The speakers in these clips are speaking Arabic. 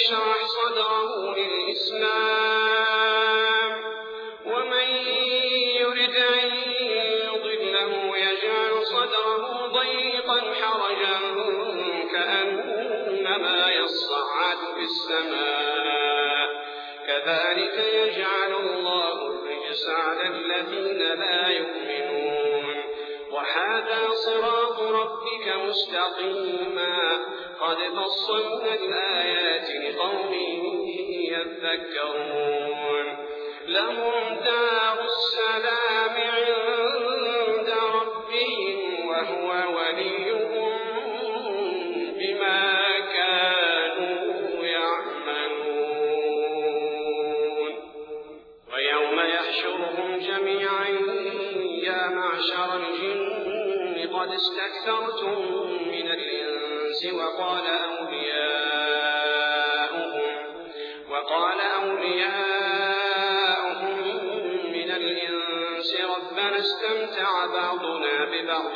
يشرح صدره للإسلام ومن يرد أن يضله يجعل صدره ضيقا حرجا كأنما يصعد في السماء كذلك يجعل الله الرجس على الذين لا يؤمنون وهذا صراط ربك مستقيما قد فصلنا الآيات لقوم يذكرون لهم دار السلام عند ربهم وهو وليهم بما كانوا يعملون ويوم يحشرهم جميعا يا معشر الجن قد استكثرتم من الإنس وقال أولياؤهم من الإنس ربنا استمتع بعضنا ببعض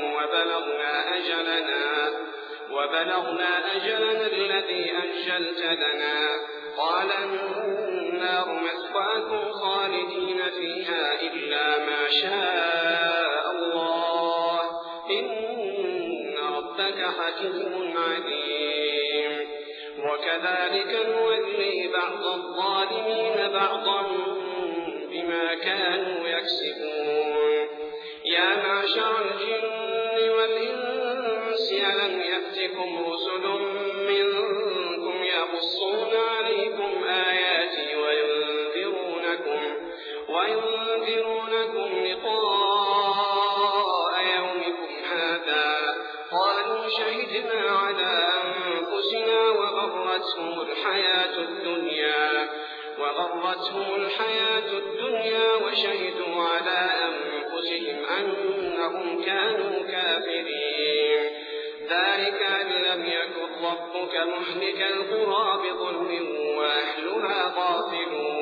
وبلغنا أجلنا الذي أجلت لنا قال النار مثواكم خالدين فيها إلا ما شاء الله إن ربك حكيم عليم وكذلك نولي بعض الظالمين بعضا بما كانوا يكسبون يا معشر الجن والإنس ألم يأتكم رسل منكم يقصون عليكم آياتي وينذرونكم لقاء يومكم هذا قالوا شهدنا على أنفسنا وغرتهم الحياة الدنيا وشهدوا على أنفسهم أنهم كانوا كافرين ذلك أن لم يكن ربك مهلك القرى بظلم وأهلها غافلون